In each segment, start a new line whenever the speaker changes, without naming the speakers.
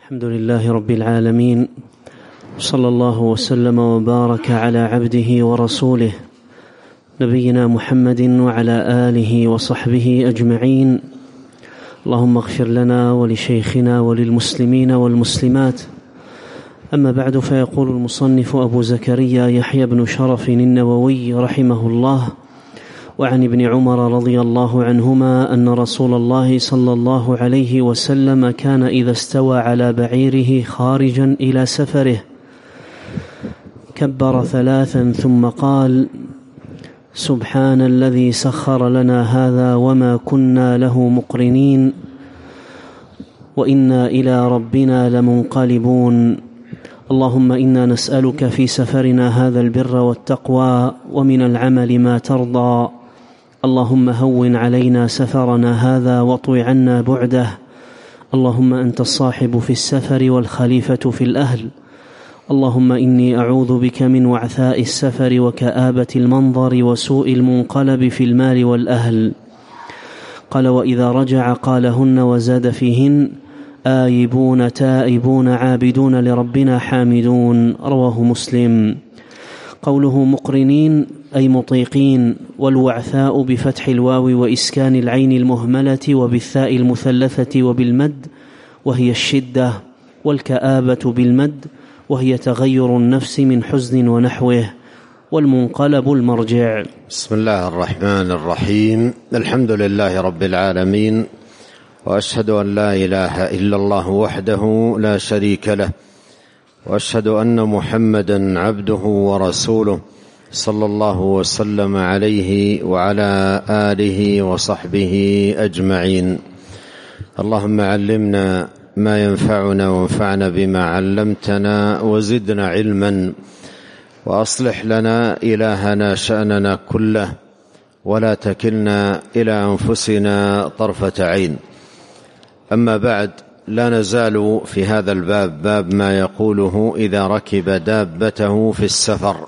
الحمد لله رب العالمين، صلى الله وسلم وبارك على عبده ورسوله نبينا محمد وعلى آله وصحبه أجمعين. اللهم اغفر لنا ولشيخنا وللمسلمين والمسلمات. أما بعد، فيقول المصنف أبو زكريا يحيى بن شرف النووي رحمه الله: وعن ابن عمر رضي الله عنهما أن رسول الله صلى الله عليه وسلم كان إذا استوى على بعيره خارجا إلى سفره كبر ثلاثا ثم قال: سبحان الذي سخر لنا هذا وما كنا له مقرنين وإنا إلى ربنا لمنقلبون. اللهم إنا نسألك في سفرنا هذا البر والتقوى ومن العمل ما ترضى. اللهم هون علينا سفرنا هذا واطوِ عنا بعده. اللهم أنت الصاحب في السفر والخليفة في الأهل. اللهم إني أعوذ بك من وعثاء السفر وكآبة المنظر وسوء المنقلب في المال والأهل. قال: وإذا رجع قالهن وزاد فيهن: آيبون تائبون عابدون لربنا حامدون. رواه مسلم. قوله مقرنين أي مطيقين، والوعثاء بفتح الواو وإسكان العين المهملة وبالثاء المثلثة وبالمد وهي الشدة، والكآبة بالمد وهي تغير النفس من حزن ونحوه، والمنقلب المرجع.
بسم الله الرحمن الرحيم. الحمد لله رب العالمين، وأشهد أن لا إله إلا الله وحده لا شريك له، وأشهد أن محمدا عبده ورسوله صلى الله وسلم عليه وعلى آله وصحبه أجمعين. اللهم علمنا ما ينفعنا وانفعنا بما علمتنا وزدنا علما، وأصلح لنا إلهنا شأننا كله، ولا تكلنا إلى أنفسنا طرفة عين. أما بعد، لا نزال في هذا الباب، باب ما يقوله إذا ركب دابته في السفر.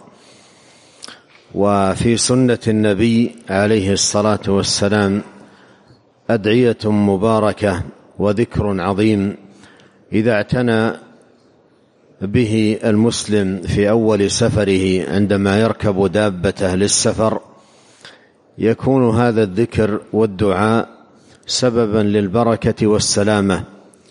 وفي سنة النبي عليه الصلاة والسلام أدعية مباركة وذكر عظيم إذا اعتنى به المسلم في أول سفره عندما يركب دابته للسفر، يكون هذا الذكر والدعاء سببا للبركة والسلامة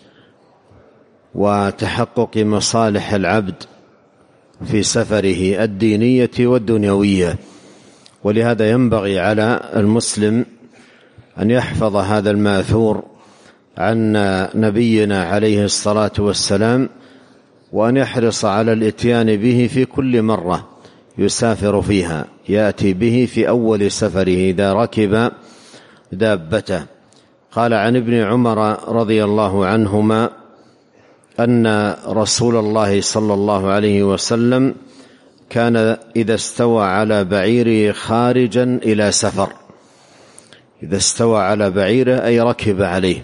وتحقق مصالح العبد في سفره الدينية والدنيوية. ولهذا ينبغي على المسلم أن يحفظ هذا الماثور عن نبينا عليه الصلاة والسلام، وأن يحرص على الإتيان به في كل مرة يسافر فيها، يأتي به في أول سفره إذا ركب دابته. قال عن ابن عمر رضي الله عنهما أن رسول الله صلى الله عليه وسلم كان إذا استوى على بعيره خارجا إلى سفر. إذا استوى على بعيره أي ركب عليه.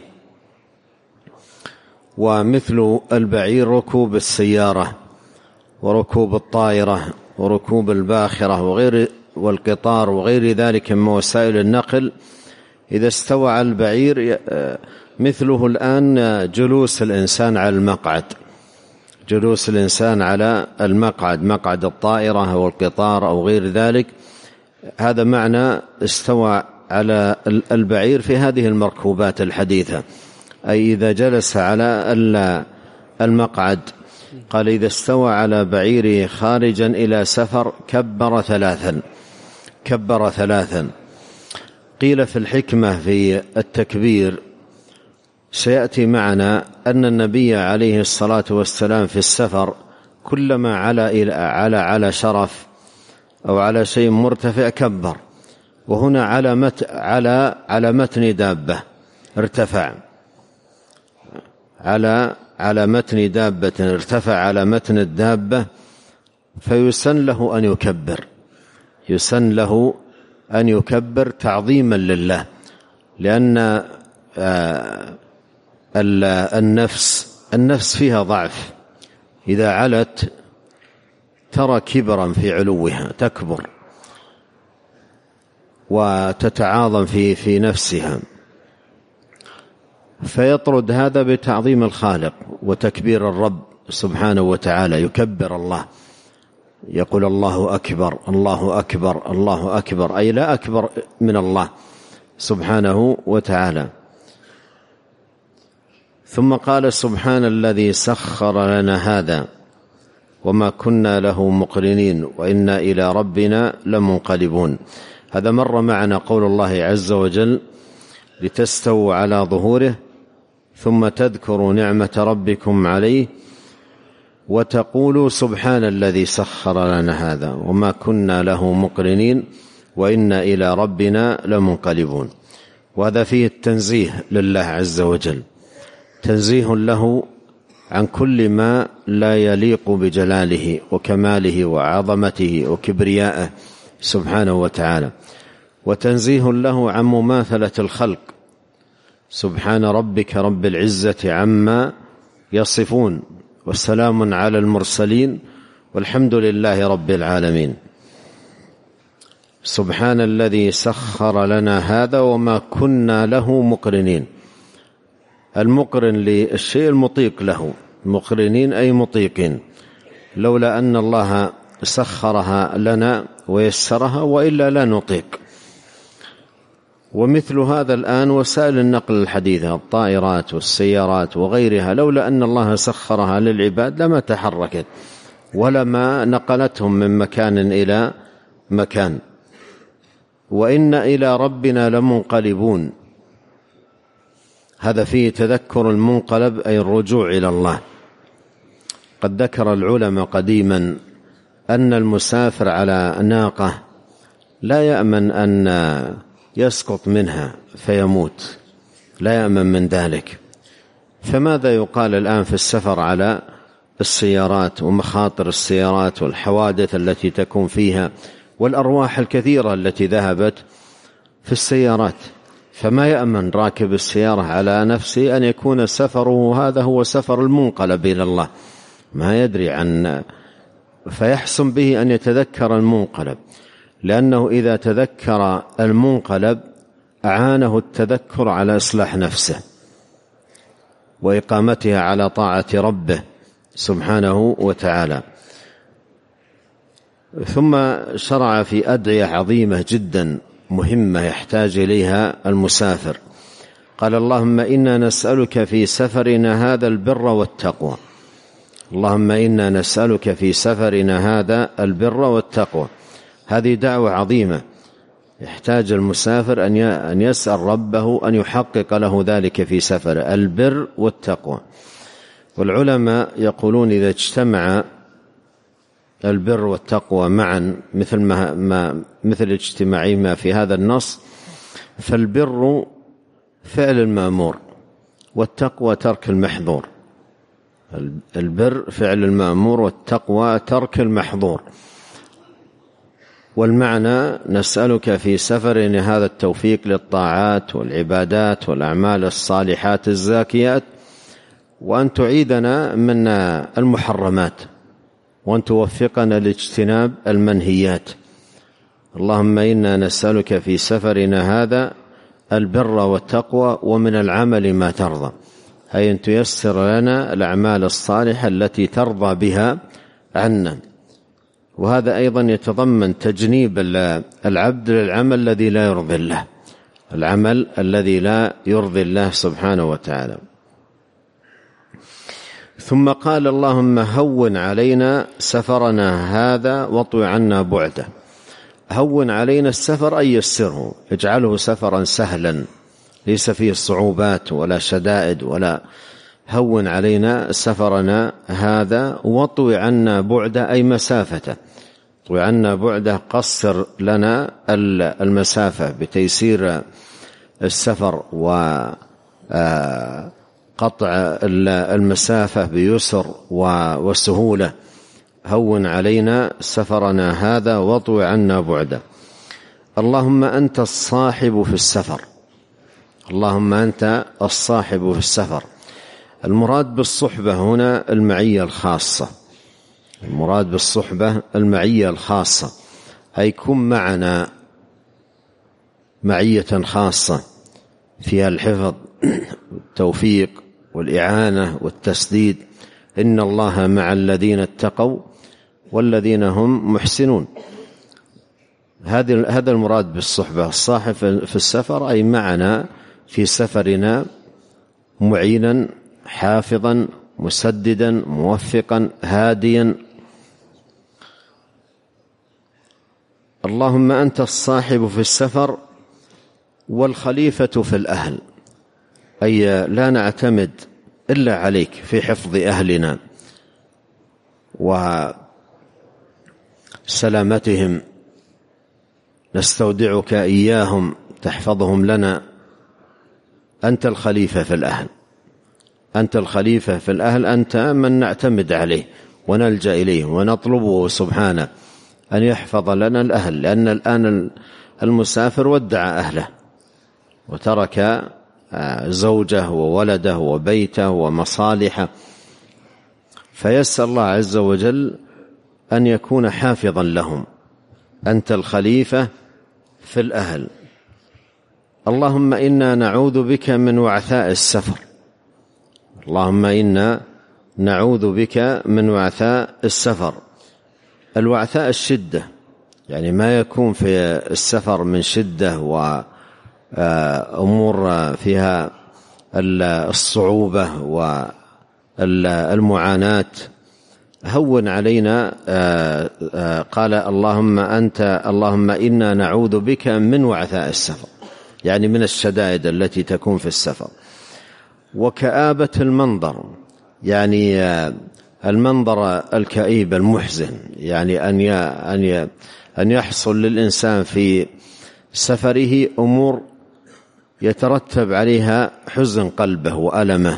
ومثل البعير ركوب السيارة وركوب الطائرة وركوب الباخرة والقطار وغير ذلك من وسائل النقل. إذا استوى على البعير مثله الآن جلوس الإنسان على المقعد، جلوس الإنسان على المقعد، مقعد الطائرة أو القطار أو غير ذلك. هذا معنى استوى على البعير في هذه المركوبات الحديثة، أي إذا جلس على المقعد. قال: إذا استوى على بعيره خارجا إلى سفر كبر ثلاثا. كبر ثلاثا. قيل في الحكمة في التكبير سيأتي معنا أن النبي عليه الصلاة والسلام في السفر كلما على شرف أو على شيء مرتفع كبر، وهنا على متن دابة ارتفع، على متن دابة ارتفع على متن الدابة، فيسن له أن يكبر، يسن له أن يكبر تعظيما لله، لأن النفس فيها ضعف، إذا علت ترى كبرا في علوها، تكبر وتتعاظم في نفسها. فيطرد هذا بتعظيم الخالق وتكبير الرب سبحانه وتعالى، يكبر الله، يقول الله أكبر الله أكبر الله أكبر، أي لا أكبر من الله سبحانه وتعالى. ثم قال سبحان الذي سخر لنا هذا وما كنا له مقرنين وإنا إلى ربنا لمنقلبون. هذا مر معنا قول الله عز وجل لتستووا على ظهوره ثم تذكروا نعمة ربكم عليه وتقولوا سبحان الذي سخر لنا هذا وما كنا له مقرنين وإنا إلى ربنا لمنقلبون. وهذا فيه التنزيه لله عز وجل، تنزيه له عن كل ما لا يليق بجلاله وكماله وعظمته وكبريائه سبحانه وتعالى، وتنزيه له عن مماثلة الخلق. سبحان ربك رب العزة عما يصفون والسلام على المرسلين والحمد لله رب العالمين. سبحان الذي سخر لنا هذا وما كنا له مقرنين. المقرن للشيء المطيق له، مقرنين أي مطيقين، لولا أن الله سخرها لنا ويسرها وإلا لا نطيق. ومثل هذا الآن وسائل النقل الحديثة، الطائرات والسيارات وغيرها، لولا أن الله سخرها للعباد لما تحركت ولما نقلتهم من مكان إلى مكان. وإن إلى ربنا لمنقلبون، هذا فيه تذكر المنقلب أي الرجوع إلى الله. قد ذكر العلماء قديما أن المسافر على ناقة لا يأمن أن يسقط منها فيموت، لا يأمن من ذلك. فماذا يقال الآن في السفر على السيارات ومخاطر السيارات والحوادث التي تكون فيها والأرواح الكثيرة التي ذهبت في السيارات؟ فما يأمن راكب السيارة على نفسه أن يكون سفره هذا هو سفر المنقلب إلى الله، ما يدري عن، فيحسن به أن يتذكر المنقلب، لأنه إذا تذكر المنقلب أعانه التذكر على إصلاح نفسه وإقامتها على طاعة ربه سبحانه وتعالى. ثم شرع في أدعية عظيمة جدا مهمة يحتاج إليها المسافر. قال اللهم إنا نسألك في سفرنا هذا البر والتقوى. اللهم إنا نسألك في سفرنا هذا البر والتقوى. هذه دعوة عظيمة يحتاج المسافر أن يسأل ربه أن يحقق له ذلك في سفره، البر والتقوى. والعلماء يقولون إذا اجتمع البر والتقوى معا مثل اجتماعهما في هذا النص، فالبر فعل المأمور والتقوى ترك المحظور. البر فعل المأمور والتقوى ترك المحظور. والمعنى نسألك في سفرنا هذا التوفيق للطاعات والعبادات والأعمال الصالحات الزاكيات، وأن تعيدنا من المحرمات، وأن توفقنا لاجتناب المنهيات. اللهم إنا نسألك في سفرنا هذا البر والتقوى ومن العمل ما ترضى، أي أن تيسر لنا الأعمال الصالحة التي ترضى بها عنا. وهذا أيضا يتضمن تجنيب العبد للعمل الذي لا يرضي الله، العمل الذي لا يرضي الله سبحانه وتعالى. ثم قال اللهم هون علينا سفرنا هذا واطوي عنا بعده. هون علينا السفر أي يسره، اجعله سفرا سهلا ليس فيه صعوبات ولا شدائد، ولا هون علينا سفرنا هذا واطوي عنا بعده أي مسافته. طوي عنا بعده قصر لنا المسافة بتيسير السفر وقطع المسافة بيسر وسهولة. هون علينا سفرنا هذا واطوي عنا بعده. اللهم أنت الصاحب في السفر. اللهم أنت الصاحب في السفر. المراد بالصحبة هنا المعية الخاصة، المراد بالصحبة المعية الخاصة، أي كن معنا معية خاصة فيها الحفظ والتوفيق والإعانة والتسديد. إن الله مع الذين اتقوا والذين هم محسنون. هذا المراد بالصحبة. الصاحب في السفر أي معنا في سفرنا، معينا حافظا مسددا موفقا هاديا. اللهم أنت الصاحب في السفر والخليفة في الأهل، أي لا نعتمد إلا عليك في حفظ أهلنا وسلامتهم، نستودعك إياهم تحفظهم لنا. أنت الخليفة في الأهل، أنت الخليفة في الأهل، أنت من نعتمد عليه ونلجأ إليه ونطلبه سبحانه أن يحفظ لنا الأهل، لأن الآن المسافر ودع أهله وترك زوجه وولده وبيته ومصالحه، فيسأل الله عز وجل أن يكون حافظا لهم. أنت الخليفة في الأهل. اللهم إنا نعوذ بك من وعثاء السفر. اللهم إنا نعوذ بك من وعثاء السفر. الوعثاء الشدة، يعني ما يكون في السفر من شدة وأمور فيها الصعوبة والمعاناة. هون علينا. قال اللهم إنا نعوذ بك من وعثاء السفر، يعني من الشدائد التي تكون في السفر. وكآبة المنظر، يعني المنظر الكئيب المحزن، يعني أن يحصل للإنسان في سفره أمور يترتب عليها حزن قلبه وألمه.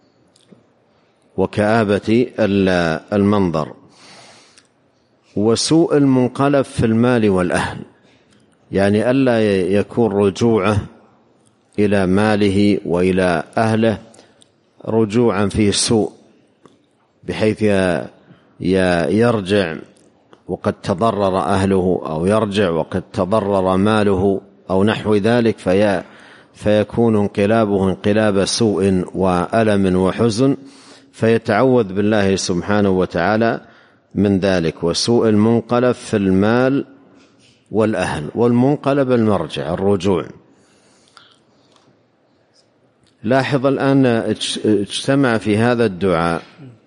وكآبة المنظر. وسوء المنقلب في المال والأهل، يعني ألا يكون رجوعه إلى ماله وإلى أهله رجوعا فيه سوء، بحيث يرجع وقد تضرر أهله، أو يرجع وقد تضرر ماله أو نحو ذلك، فيكون انقلابه انقلاب سوء وألم وحزن، فيتعوذ بالله سبحانه وتعالى من ذلك. وسوء المنقلب في المال والأهل. والمنقلب المرجع، الرجوع. لاحظ الآن اجتمع في هذا الدعاء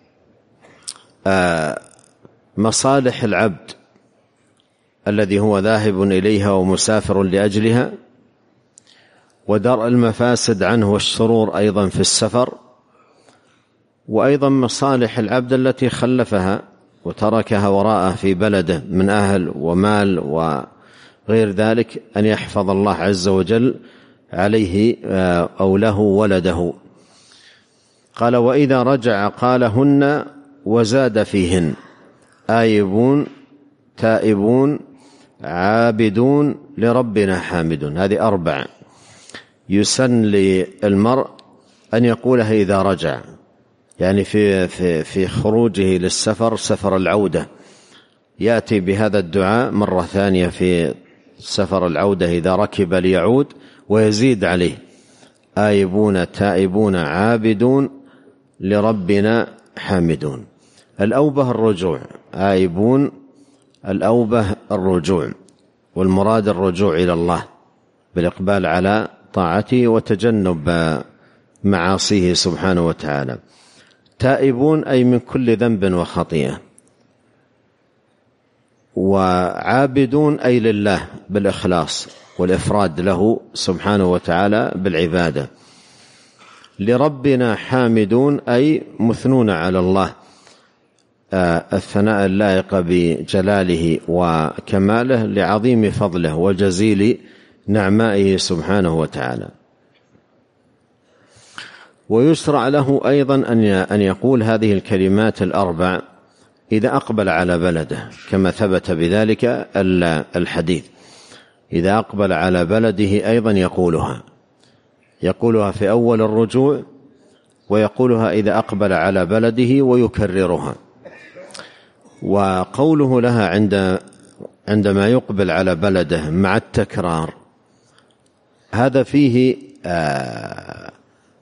مصالح العبد الذي هو ذاهب إليها ومسافر لأجلها، ودرء المفاسد عنه والشرور أيضا في السفر، وأيضا مصالح العبد التي خلفها وتركها وراءه في بلده من أهل ومال وغير ذلك، أن يحفظ الله عز وجل عليه أو له ولده. قال وإذا رجع قالهن وزاد فيهن: آيبون تائبون عابدون لربنا حامدون. هذه 4 يسن للمرء أن يقولها إذا رجع، يعني في خروجه للسفر، سفر العودة، يأتي بهذا الدعاء مرة ثانية في سفر العودة إذا ركب ليعود، ويزيد عليه: آيبون تائبون عابدون لربنا حامدون. الأوبة الرجوع، آيبون الأوبة الرجوع، والمراد الرجوع إلى الله بالإقبال على طاعته وتجنب معاصيه سبحانه وتعالى. تائبون أي من كل ذنب وخطيئة. وعابدون أي لله بالإخلاص والإفراد له سبحانه وتعالى بالعبادة. لربنا حامدون أي مثنون على الله الثناء اللائق بجلاله وكماله لعظيم فضله وجزيل نعمائه سبحانه وتعالى. ويشرع له أيضا أن يقول هذه الكلمات 4 إذا أقبل على بلده، كما ثبت بذلك الحديث. إذا أقبل على بلده أيضا يقولها في أول الرجوع، ويقولها إذا أقبل على بلده، ويكررها. وقوله لها عندما يقبل على بلده مع التكرار، هذا فيه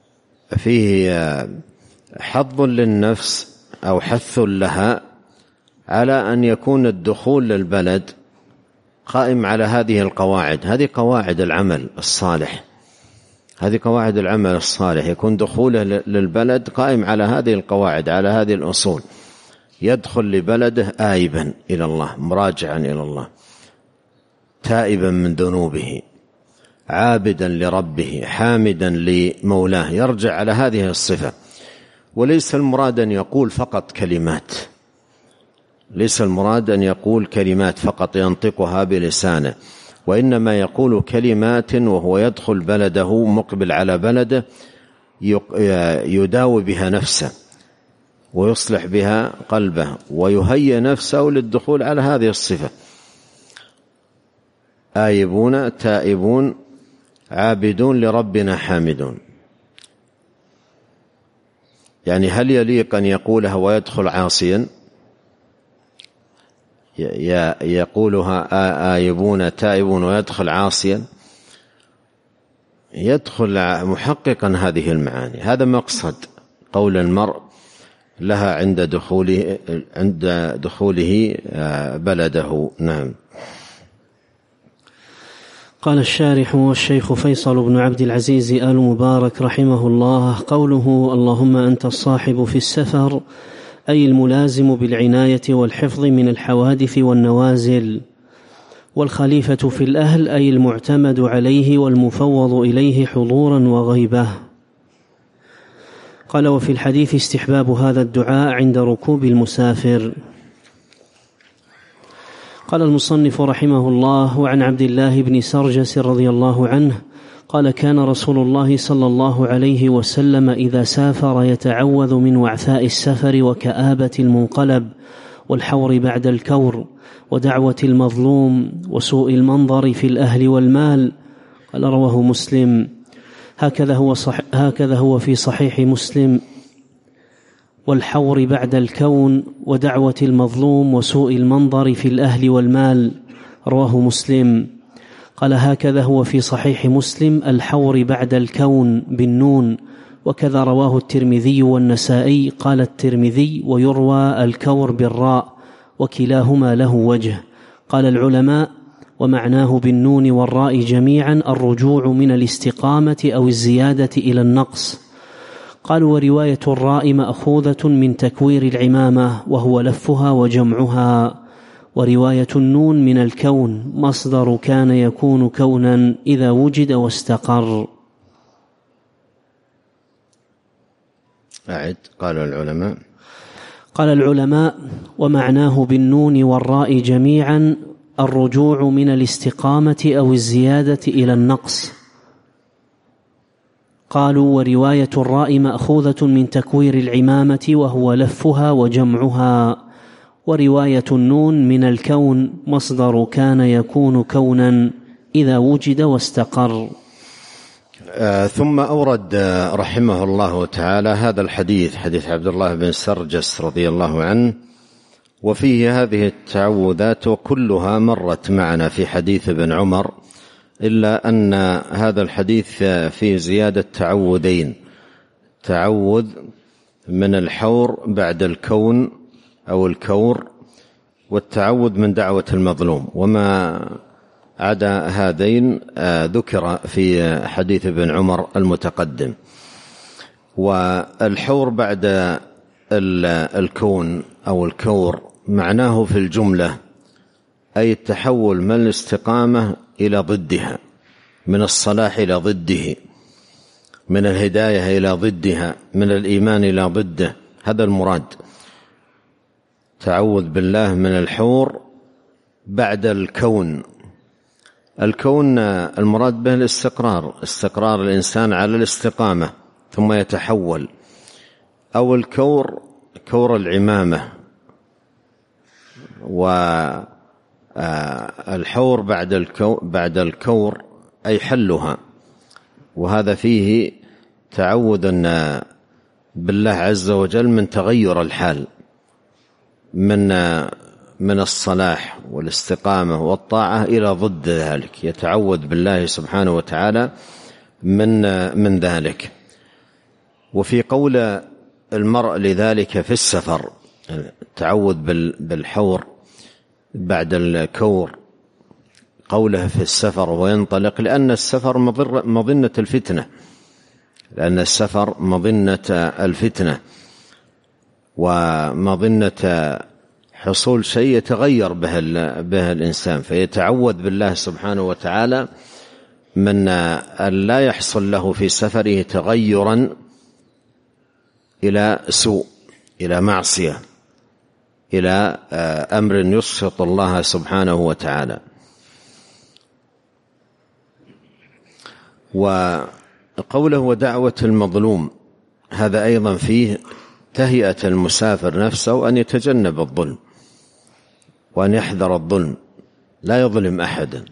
فيه حظ للنفس أو حث لها على أن يكون الدخول للبلد قائم على هذه القواعد. هذه قواعد العمل الصالح، هذه قواعد العمل الصالح، يكون دخوله للبلد قائم على هذه القواعد، على هذه الأصول. يدخل لبلده آيبا إلى الله، مراجعا إلى الله، تائبا من ذنوبه، عابدا لربه، حامدا لمولاه، يرجع على هذه الصفة. وليس المراد أن يقول فقط كلمات، ليس المراد أن يقول كلمات فقط ينطقها بلسانه، وإنما يقول كلمات وهو يدخل بلده، مقبل على بلده، يداوي بها نفسه ويصلح بها قلبه ويهيئ نفسه للدخول على هذه الصفة. آيبون تائبون عابدون لربنا حامدون. يعني هل يليق أن يقولها ويدخل عاصيا؟ يقولها آيبون تائبون ويدخل عاصيا؟ يدخل محققا هذه المعاني. هذا مقصد قول المرء لها عند دخوله بلده. نعم.
قال الشارح والشيخ فيصل بن عبد العزيز آل مبارك رحمه الله: قوله اللهم أنت الصاحب في السفر، أي الملازم بالعناية والحفظ من الحوادث والنوازل، والخليفة في الأهل أي المعتمد عليه والمفوض إليه حضورا وغيبة. قال: وفي الحديث استحباب هذا الدعاء عند ركوب المسافر. قال المصنف رحمه الله: وعن عبد الله بن سرجس رضي الله عنه قال: كان رسول الله صلى الله عليه وسلم إذا سافر يتعوذ من وعثاء السفر وكآبة المنقلب والحور بعد الكور ودعوة المظلوم وسوء المنظر في الأهل والمال. قال: رواه مسلم. هكذا هو في صحيح مسلم: والحور بعد الكون ودعوة المظلوم وسوء المنظر في الأهل والمال. رواه مسلم. قال: هكذا هو في صحيح مسلم: الحور بعد الكون بالنون، وكذا رواه الترمذي والنسائي. قال الترمذي: ويروى الكور بالراء، وكلاهما له وجه. قال العلماء: ومعناه بالنون والراء جميعا الرجوع من الاستقامة أو الزيادة إلى النقص. قالوا: ورواية الراء مأخوذة من تكوير العمامة وهو لفها وجمعها، ورواية النون من الكون، مصدر كان يكون كونا إذا وجد واستقر.
أعد. قال
العلماء: ومعناه بالنون والراء جميعا الرجوع من الاستقامة أو الزيادة إلى النقص. قالوا: ورواية الراء مأخوذة من تكوير العمامة وهو لفها وجمعها، ورواية النون من الكون، مصدر كان يكون كونا إذا وجد واستقر.
ثم أورد رحمه الله تعالى هذا الحديث، حديث عبد الله بن سرجس رضي الله عنه، وفيه هذه التعوذات وكلها مرت معنا في حديث ابن عمر، إلا أن هذا الحديث فيه زيادة تعوذين: تعوذ من الحور بعد الكون أو الكور، والتعوذ من دعوة المظلوم. وما عدا هذين ذكر في حديث ابن عمر المتقدم. والحور بعد الكون أو الكور معناه في الجملة أي التحول من الاستقامة إلى ضدها، من الصلاح إلى ضده، من الهداية إلى ضدها، من الإيمان إلى ضده. هذا المراد. تعوذ بالله من الحور بعد الكون. الكون المراد به الاستقرار، استقرار الإنسان على الاستقامة ثم يتحول. أو الكور كور العمامة، والحور بعد الكور أي حلها. وهذا فيه تعوذ بالله عز وجل من تغير الحال، من الصلاح والاستقامة والطاعة إلى ضد ذلك، يتعوذ بالله سبحانه وتعالى من ذلك. وفي قول المرء لذلك في السفر، التعوذ بالحور بعد الكور، قوله في السفر وينطلق، لأن السفر مظنة الفتنة، لأن السفر مظنة الفتنة ومظنة حصول شيء يتغير به الإنسان، فيتعوذ بالله سبحانه وتعالى من أن لا يحصل له في سفره تغيرا إلى سوء، إلى معصية، إلى أمر يسخط الله سبحانه وتعالى. وقوله ودعوة المظلوم، هذا أيضا فيه تهيئة المسافر نفسه أن يتجنب الظلم وأن يحذر الظلم، لا يظلم أحدا،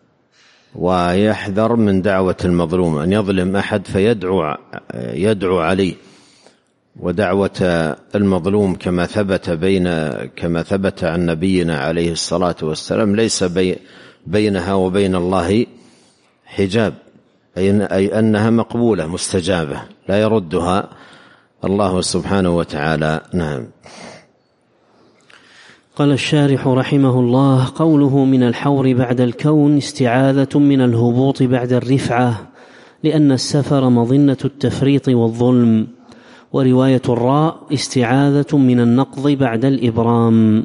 ويحذر من دعوة المظلوم، أن يظلم أحد فيدعو عليه. ودعوة المظلوم كما ثبت عن نبينا عليه الصلاة والسلام ليس بينها وبين الله حجاب، أي أنها مقبولة مستجابة لا يردها الله سبحانه وتعالى. نعم.
قال الشارح رحمه الله: قوله من الحور بعد الكون استعاذة من الهبوط بعد الرفعة، لأن السفر مظنة التفريط والظلم. ورواية الراء استعاذة من النقض بعد الإبرام.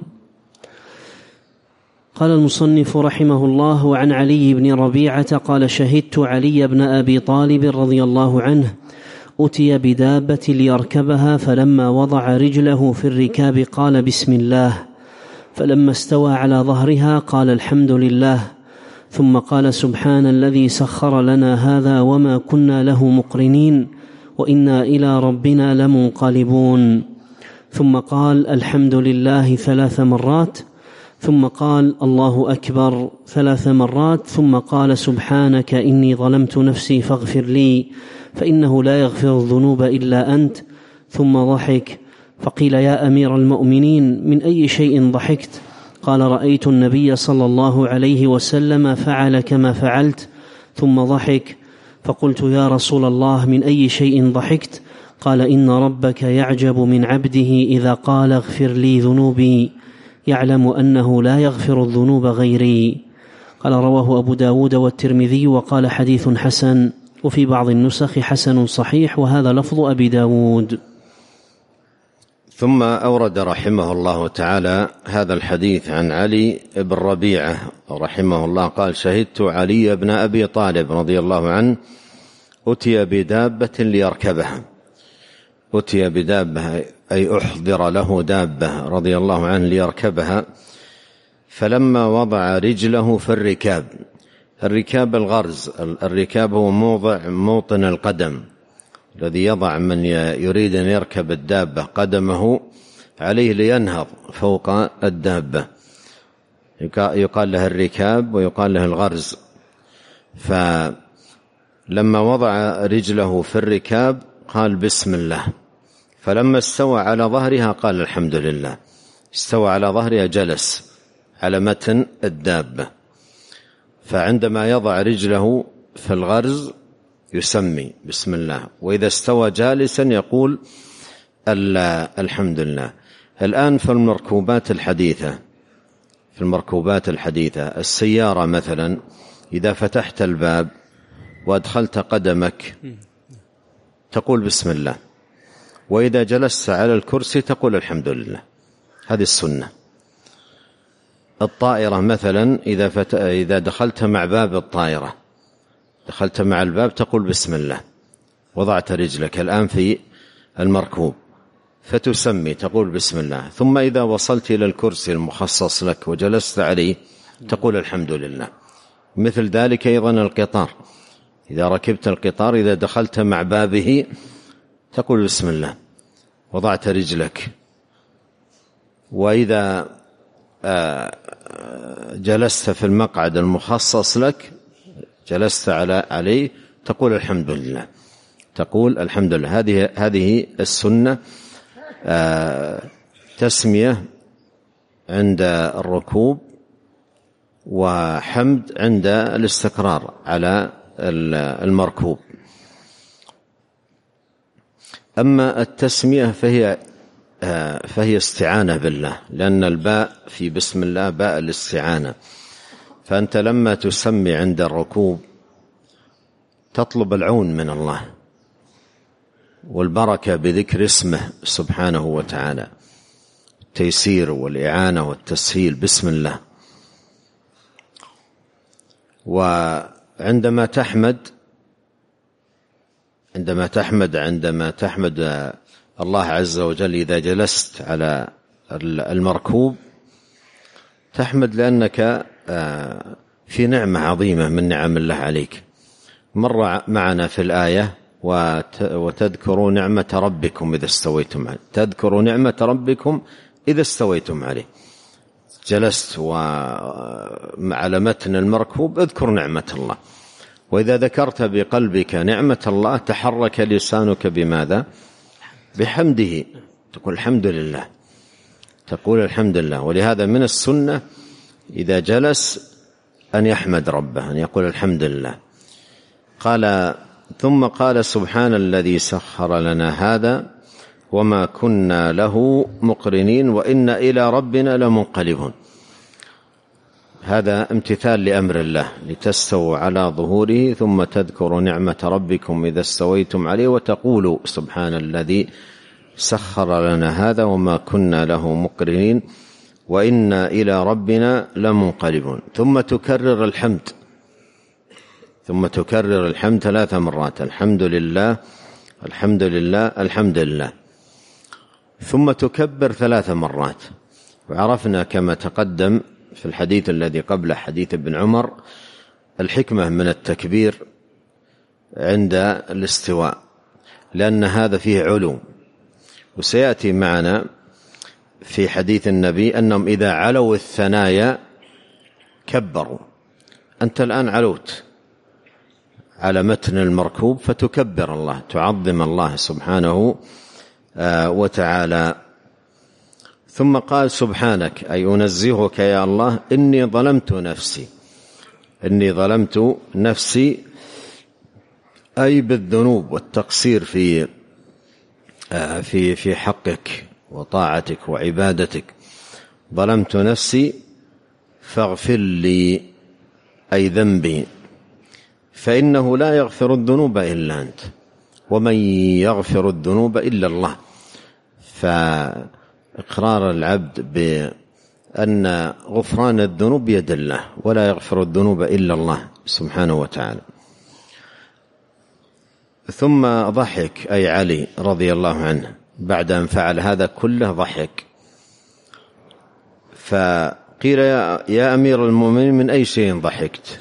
قال المصنف رحمه الله: وعن علي بن ربيعة قال: شهدت علي بن أبي طالب رضي الله عنه أتي بدابة ليركبها، فلما وضع رجله في الركاب قال بسم الله، فلما استوى على ظهرها قال الحمد لله، ثم قال سبحان الذي سخر لنا هذا وما كنا له مقرنين وإنا إلى ربنا لمنقلبون، ثم قال الحمد لله 3 مرات، ثم قال الله أكبر 3 مرات، ثم قال سبحانك إني ظلمت نفسي فاغفر لي فإنه لا يغفر الذنوب إلا أنت، ثم ضحك، فقيل يا أمير المؤمنين من أي شيء ضحكت؟ قال رأيت النبي صلى الله عليه وسلم فعل كما فعلت، ثم ضحك، فقلت يا رسول الله من أي شيء ضحكت؟ قال إن ربك يعجب من عبده إذا قال اغفر لي ذنوبي، يعلم أنه لا يغفر الذنوب غيري. قال رواه أبو داود والترمذي وقال حديث حسن، وفي بعض النسخ حسن صحيح، وهذا لفظ أبي داود.
ثم أورد رحمه الله تعالى هذا الحديث عن علي بن ربيعة رحمه الله قال: شهدت علي بن أبي طالب رضي الله عنه أتي بدابة ليركبها. أتي بدابة أي أحضر له دابة رضي الله عنه ليركبها، فلما وضع رجله في الركاب، الركاب الغرز، الركاب هو موطن القدم الذي يضع من يريد أن يركب الدابة قدمه عليه لينهض فوق الدابة، يقال له الركاب ويقال له الغرز. فلما وضع رجله في الركاب قال بسم الله، فلما استوى على ظهرها قال الحمد لله. استوى على ظهرها جلس على متن الدابة، فعندما يضع رجله في الغرز يسمي بسم الله، وإذا استوى جالسا يقول الحمد لله. الآن في المركوبات الحديثة السيارة مثلا، إذا فتحت الباب وأدخلت قدمك تقول بسم الله، وإذا جلست على الكرسي تقول الحمد لله، هذه السنة. الطائرة مثلا إذا دخلت مع باب الطائرة، دخلت مع الباب تقول بسم الله، وضعت رجلك الآن في المركوب فتسمي تقول بسم الله، ثم إذا وصلت إلى الكرسي المخصص لك وجلست عليه تقول الحمد لله. مثل ذلك أيضا القطار، إذا ركبت القطار إذا دخلت مع بابه تقول بسم الله، وضعت رجلك، وإذا جلست في المقعد المخصص لك جلست عليه تقول الحمد لله، تقول الحمد لله. هذه السنة، تسمية عند الركوب وحمد عند الاستقرار على المركوب. أما التسمية فهي استعانة بالله، لأن الباء في بسم الله باء الاستعانة. فأنت لما تسمي عند الركوب تطلب العون من الله والبركة بذكر اسمه سبحانه وتعالى، التيسير والإعانة والتسهيل بسم الله. وعندما تحمد الله عز وجل إذا جلست على المركوب تحمد لأنك في نعمة عظيمة من نعم الله عليك. مر معنا في الآية وتذكروا نعمة ربكم إذا استويتم عليه، تذكروا نعمة ربكم إذا استويتم عليه. جلست وعلى متن المركوب اذكر نعمة الله، وإذا ذكرت بقلبك نعمة الله تحرك لسانك بماذا؟ بحمده، تقول الحمد لله، تقول الحمد لله. ولهذا من السنة إذا جلس أن يحمد ربه، أن يقول الحمد لله. ثم قال سبحان الذي سخر لنا هذا وما كنا له مقرنين وإنا إلى ربنا لمنقلبون. هذا امتثال لأمر الله، لتستووا على ظهوره ثم تذكروا نعمة ربكم إذا استويتم عليه وتقولوا سبحان الذي سخر لنا هذا وما كنا له مقرنين وإنا إلى ربنا لمنقلبون. ثم تكرر الحمد 3 مرات، الحمد لله الحمد لله الحمد لله. ثم تكبر 3 مرات. وعرفنا كما تقدم في الحديث الذي قبل حديث ابن عمر الحكمة من التكبير عند الاستواء، لأن هذا فيه علو. وسيأتي معنا في حديث النبي أنهم إذا علوا الثنايا كبروا. أنت الآن علوت على متن المركوب فتكبر الله، تعظم الله سبحانه وتعالى. ثم قال سبحانك أي أنزهك يا الله إني ظلمت نفسي أي بالذنوب والتقصير في حقك وطاعتك وعبادتك. ظلمت نفسي فاغفر لي أي ذنبي، فإنه لا يغفر الذنوب إلا أنت ومن يغفر الذنوب إلا الله. فإقرار العبد بأن غفران الذنوب بيد الله ولا يغفر الذنوب إلا الله سبحانه وتعالى. ثم ضحك أي علي رضي الله عنه بعد أن فعل هذا كله ضحك. فقيل يا أمير المؤمنين من أي شيء ضحكت؟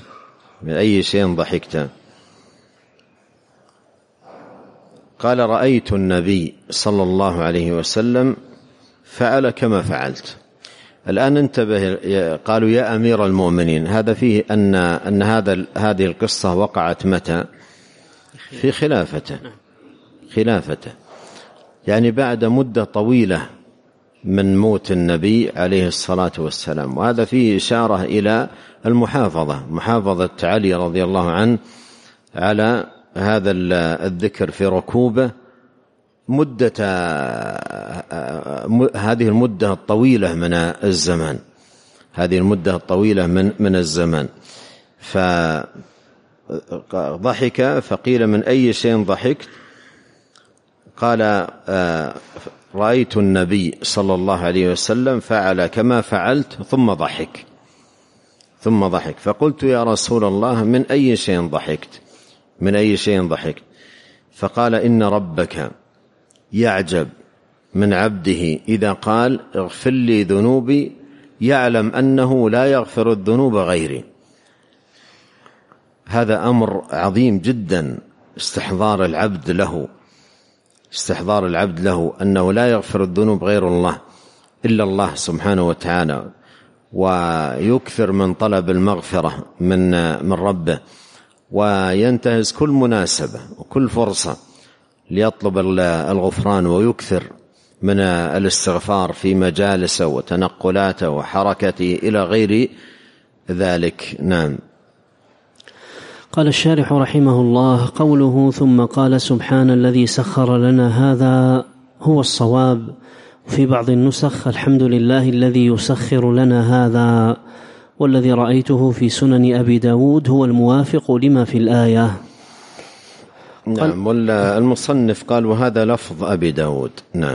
قال رأيت النبي صلى الله عليه وسلم فعل كما فعلت. الآن انتبه، قالوا يا أمير المؤمنين، هذا فيه أن هذه القصة وقعت متى؟ في خلافته، يعني بعد مدة طويلة من موت النبي عليه الصلاة والسلام. وهذا فيه إشارة إلى محافظة علي رضي الله عنه على هذا الذكر في ركوبه هذه المدة الطويلة من الزمان. فضحك فقيل من أي شيء ضحكت؟ قال رأيت النبي صلى الله عليه وسلم فعل كما فعلت ثم ضحك. فقلت يا رسول الله من أي شيء ضحكت؟ فقال إن ربك يعجب من عبده إذا قال اغفر لي ذنوبي يعلم أنه لا يغفر الذنوب غيري. هذا أمر عظيم جدا، استحضار العبد له أنه لا يغفر الذنوب غير الله إلا الله سبحانه وتعالى، ويكثر من طلب المغفرة من ربه، وينتهز كل مناسبة وكل فرصة ليطلب الغفران، ويكثر من الاستغفار في مجالسه وتنقلاته وحركته إلى غير ذلك. نعم.
قال الشارح رحمه الله: قوله ثم قال سبحان الذي سخر لنا هذا هو الصواب. في بعض النسخ الحمد لله الذي يسخر لنا هذا، والذي رأيته في سنن أبي داود هو الموافق لما في الآية.
نعم. والمصنف قال وهذا لفظ أبي داود. نعم.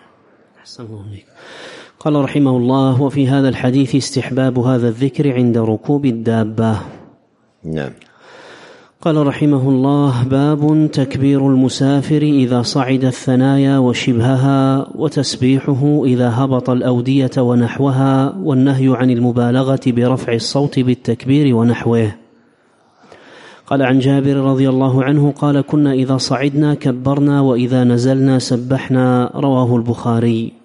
قال رحمه الله: وفي هذا الحديث استحباب هذا الذكر عند ركوب الدابة.
نعم.
قال رحمه الله: باب تكبير المسافر إذا صعد الثنايا وشبهها، وتسبيحه إذا هبط الأودية ونحوها، والنهي عن المبالغة برفع الصوت بالتكبير ونحوه. قال عن جابر رضي الله عنه قال: كنا إذا صعدنا كبرنا وإذا نزلنا سبحنا. رواه البخاري.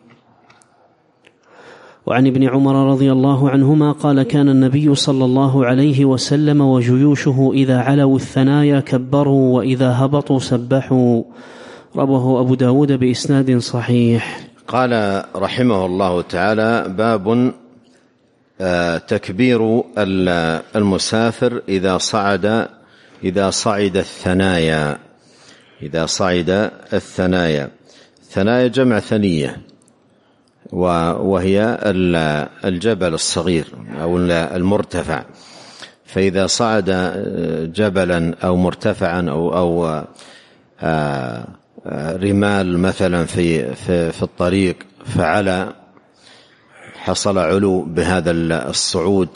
وعن ابن عمر رضي الله عنهما قال: كان النبي صلى الله عليه وسلم وجيوشه إذا علوا الثنايا كبروا وإذا هبطوا سبحوا. رواه أبو داود بإسناد صحيح.
قال رحمه الله تعالى: باب تكبير المسافر إذا صعد الثنايا. إذا صعد الثنايا. ثنايا جمع ثنية، وهي الجبل الصغير أو المرتفع. فإذا صعد جبلا أو مرتفعا أو رمال مثلا في الطريق فعلى حصل علو بهذا الصعود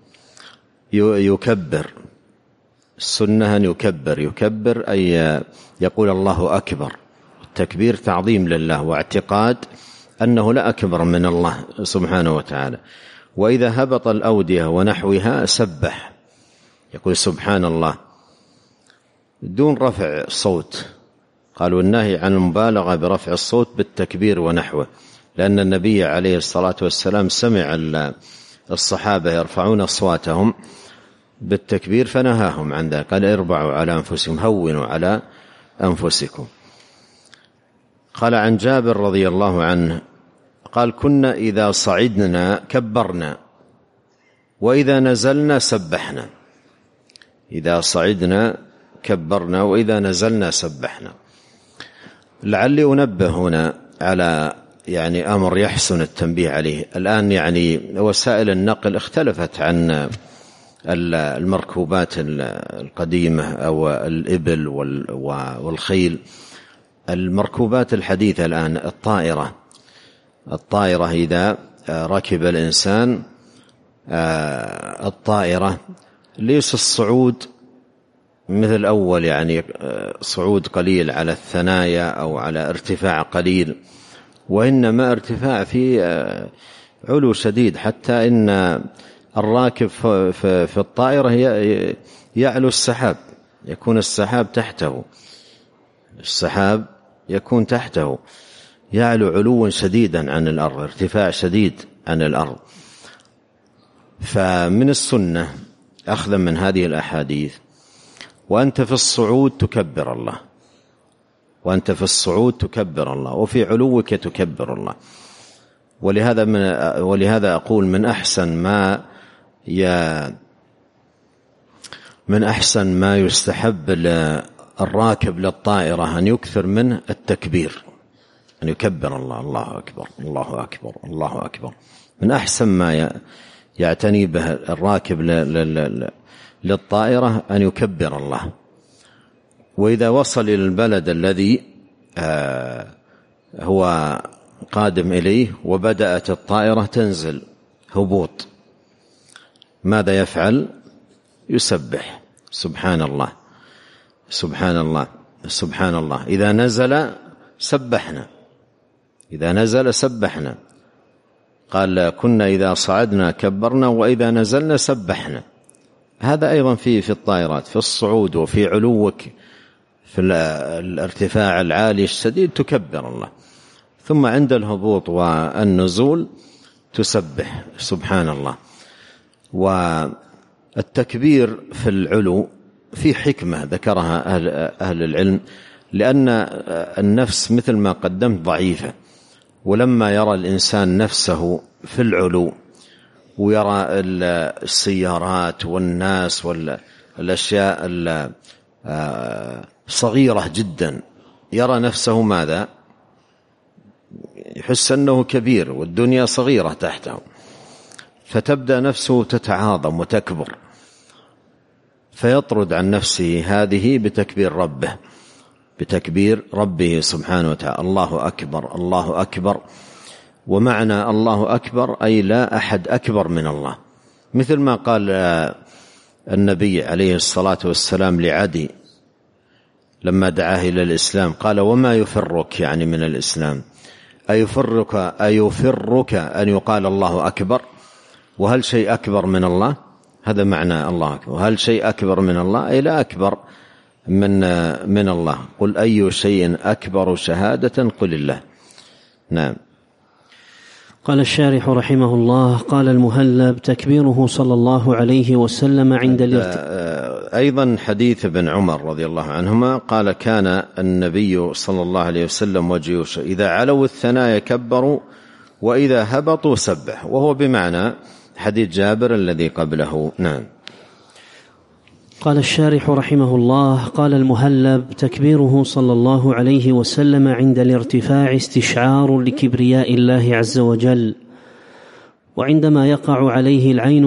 يكبر. السنة أن يكبر أي يقول الله أكبر. التكبير تعظيم لله واعتقاد أنه لا أكبر من الله سبحانه وتعالى. وإذا هبط الأودية ونحوها سبح، يقول سبحان الله دون رفع الصوت. قالوا النهي عن المبالغة برفع الصوت بالتكبير ونحوه، لأن النبي عليه الصلاة والسلام سمع الصحابة يرفعون أصواتهم بالتكبير فنهاهم عن ذلك، قال اربعوا على أنفسكم، هونوا على أنفسكم. قال عن جابر رضي الله عنه قال: كنا إذا صعدنا كبرنا وإذا نزلنا سبحنا. إذا صعدنا كبرنا وإذا نزلنا سبحنا. لعلي أنبه هنا على أمر يحسن التنبيه عليه. الآن وسائل النقل اختلفت عن المركوبات القديمة أو الإبل والخيل. المركوبات الحديثة الآن الطائرة إذا ركب الإنسان الطائرة ليس الصعود مثل أول صعود قليل على الثنايا أو على ارتفاع قليل، وإنما ارتفاع في علو شديد، حتى إن الراكب في الطائرة يعلو السحاب، يكون السحاب تحته، السحاب يكون تحته، يعلو علوا شديدا عن الأرض، ارتفاع شديد عن الأرض. فمن السنة أخذا من هذه الأحاديث وأنت في الصعود تكبر الله، وأنت في الصعود تكبر الله، وفي علوك تكبر الله. ولهذا أقول من أحسن ما يستحب الراكب للطائرة أن يكثر منه التكبير، أن يكبر الله، الله أكبر الله أكبر الله أكبر. من أحسن ما يعتني به الراكب للطائرة أن يكبر الله. وإذا وصل إلى البلد الذي هو قادم إليه وبدأت الطائرة تنزل هبوط، ماذا يفعل؟ يسبح سبحان الله سبحان الله سبحان الله. إذا نزل سبحنا، إذا نزل سبحنا. قال كنا إذا صعدنا كبرنا وإذا نزلنا سبحنا. هذا أيضا في الطائرات، في الصعود وفي علوك في الارتفاع العالي الشديد تكبر الله، ثم عند الهبوط والنزول تسبح سبحان الله. والتكبير في العلو في حكمة ذكرها أهل العلم، لأن النفس مثل ما قدمت ضعيفة، ولما يرى الإنسان نفسه في العلو ويرى السيارات والناس الأشياء صغيرة جدا، يرى نفسه ماذا؟ يحس أنه كبير والدنيا صغيرة تحته، فتبدأ نفسه تتعاظم وتكبر، فيطرد عن نفسه هذه بتكبير ربه سبحانه وتعالى. الله أكبر الله أكبر. ومعنى الله أكبر أي لا أحد أكبر من الله، مثل ما قال النبي عليه الصلاة والسلام لعدي لما دعاه إلى الإسلام، قال وما يفرك يعني من الإسلام؟ أيفرك أن يقال الله أكبر؟ وهل شيء أكبر من الله؟ هذا معنى الله أكبر. وهل شيء أكبر من الله؟ أي لا أكبر من الله. قل أي شيء أكبر شهادة؟ قل الله. نعم.
قال الشارح رحمه الله: قال المهلب: تكبيره صلى الله عليه وسلم عند
أيضا حديث ابن عمر رضي الله عنهما قال: كان النبي صلى الله عليه وسلم وجيوشه إذا علوا الثنايا كبروا وإذا هبطوا سبحوا، وهو بمعنى حديث جابر الذي قبله. نعم.
قال الشارح رحمه الله: قال المهلب: تكبيره صلى الله عليه وسلم عند الارتفاع استشعار لكبرياء الله عز وجل، وعندما يقع عليه العين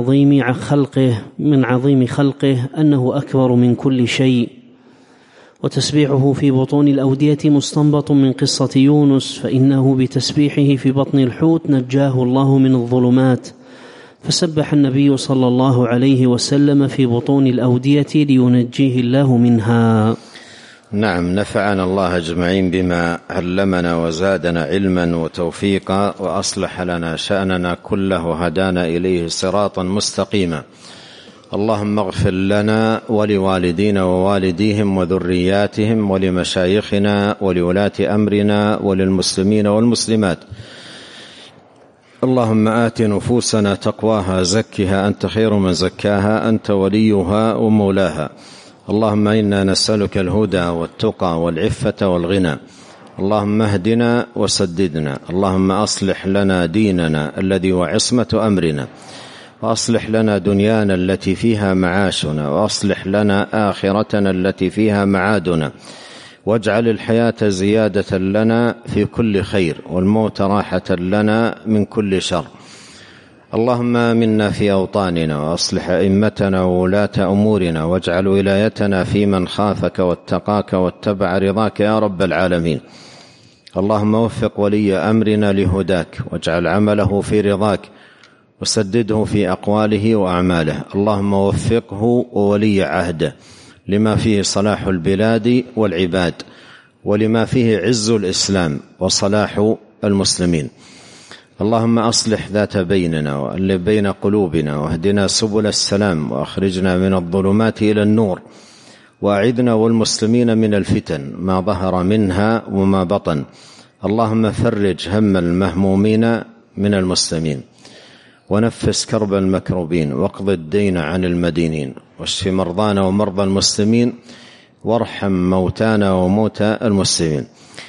من عظيم خلقه أنه أكبر من كل شيء. وتسبيحه في بطون الأودية مستنبط من قصة يونس، فإنه بتسبيحه في بطن الحوت نجاه الله من الظلمات، فسبح النبي صلى الله عليه وسلم في بطون الأودية لينجيه الله منها.
نعم. نفعنا الله أجمعين بما علمنا وزادنا علما وتوفيقا، وأصلح لنا شأننا كله، هدانا إليه صراطا مستقيما. اللهم اغفر لنا ولوالدينا ووالديهم وذرياتهم ولمشايخنا ولولاة أمرنا وللمسلمين والمسلمات. اللهم آت نفوسنا تقواها زكها أنت خير من زكاها أنت وليها ومولاها. اللهم إنا نسألك الهدى والتقى والعفة والغنى. اللهم اهدنا وسددنا. اللهم أصلح لنا ديننا الذي وعصمة أمرنا، وأصلح لنا دنيانا التي فيها معاشنا، وأصلح لنا آخرتنا التي فيها معادنا، واجعل الحياة زيادة لنا في كل خير، والموت راحة لنا من كل شر. اللهم آمنا في أوطاننا، وأصلح أئمتنا وولاة أمورنا، واجعل ولايتنا في من خافك واتقاك واتبع رضاك يا رب العالمين. اللهم وفق ولي أمرنا لهداك، واجعل عمله في رضاك، وسدده في أقواله وأعماله. اللهم وفقه وولي عهده لما فيه صلاح البلاد والعباد، ولما فيه عز الإسلام وصلاح المسلمين. اللهم أصلح ذات بيننا وألف بين قلوبنا، واهدنا سبل السلام، وأخرجنا من الظلمات إلى النور، وأعذنا والمسلمين من الفتن ما ظهر منها وما بطن. اللهم فرج هم المهمومين من المسلمين، ونفس كرب المكروبين، واقض الدين عن المدينين، واشف مرضانا ومرضى المسلمين، وارحم موتانا وموتى المسلمين.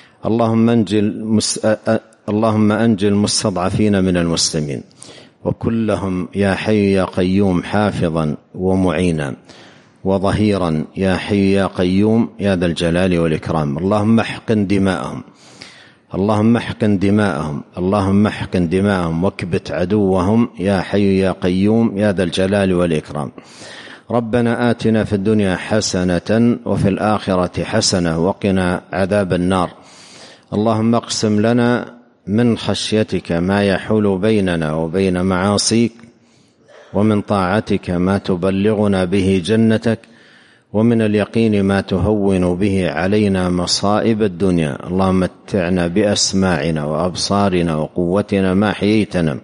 اللهم أنجي المستضعفين من المسلمين، وكلهم يا حي يا قيوم حافظا ومعينا وظهيرا يا حي يا قيوم يا ذا الجلال والإكرام. اللهم احقن دماءهم، اللهم احقن دماءهم، اللهم احقن دماءهم، واكبت عدوهم يا حي يا قيوم يا ذا الجلال والإكرام. ربنا آتنا في الدنيا حسنة وفي الآخرة حسنة وقنا عذاب النار. اللهم اقسم لنا من خشيتك ما يحول بيننا وبين معاصيك، ومن طاعتك ما تبلغنا به جنتك، ومن اليقين ما تهون به علينا مصائب الدنيا. اللهم متعنا بأسماعنا وأبصارنا وقوتنا ما حييتنا،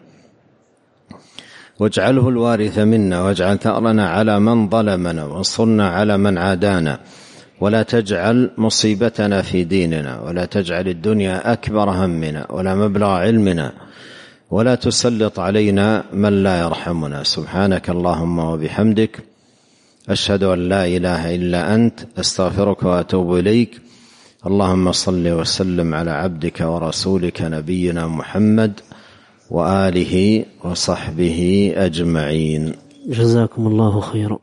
واجعله الوارث منا، واجعل ثأرنا على من ظلمنا، وانصرنا على من عادانا، ولا تجعل مصيبتنا في ديننا، ولا تجعل الدنيا أكبر همنا ولا مبلغ علمنا، ولا تسلط علينا من لا يرحمنا. سبحانك اللهم وبحمدك، أشهد أن لا إله إلا أنت، أستغفرك وأتوب إليك. اللهم صل وسلم على عبدك ورسولك نبينا محمد وآله وصحبه أجمعين.
جزاكم الله خيرا.